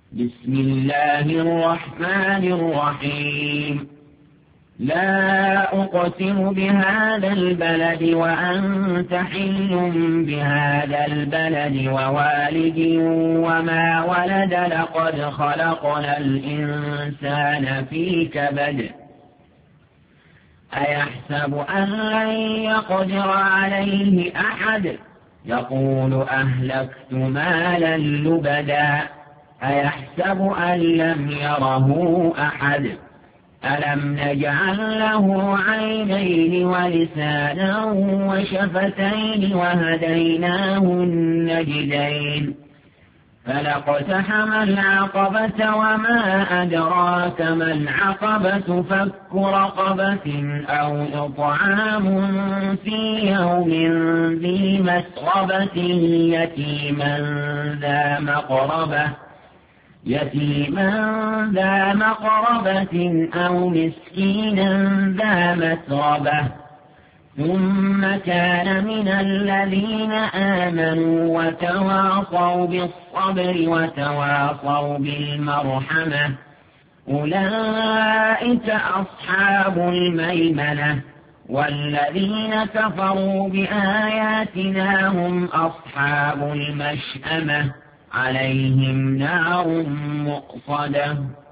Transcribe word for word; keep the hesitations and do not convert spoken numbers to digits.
بسم الله الرحمن الرحيم. لا أقسم بهذا البلد وأنت حل بهذا البلد ووالد وما ولد لقد خلقنا الإنسان في كبد أيحسب أن لن يقدر عليه أحد يقول أهلكت مالا لبدا أيحسب أن لم يره أحد ألم نجعل له عينين ولسانا وشفتين وهديناه النجدين فلاقتحم العقبة وما أدراك ما العقبة فك رقبة أو إطعام في يوم ذي مسغبة يتيما ذا مقربة يتيما ذا مقربة أو مسكينا ذا مسربة ثم كان من الذين آمنوا وتواصوا بالصبر وتواصوا بالمرحمة أولئك أصحاب الميمنة والذين كفروا بآياتنا هم أصحاب المشأمة عليهم نار مؤصدة.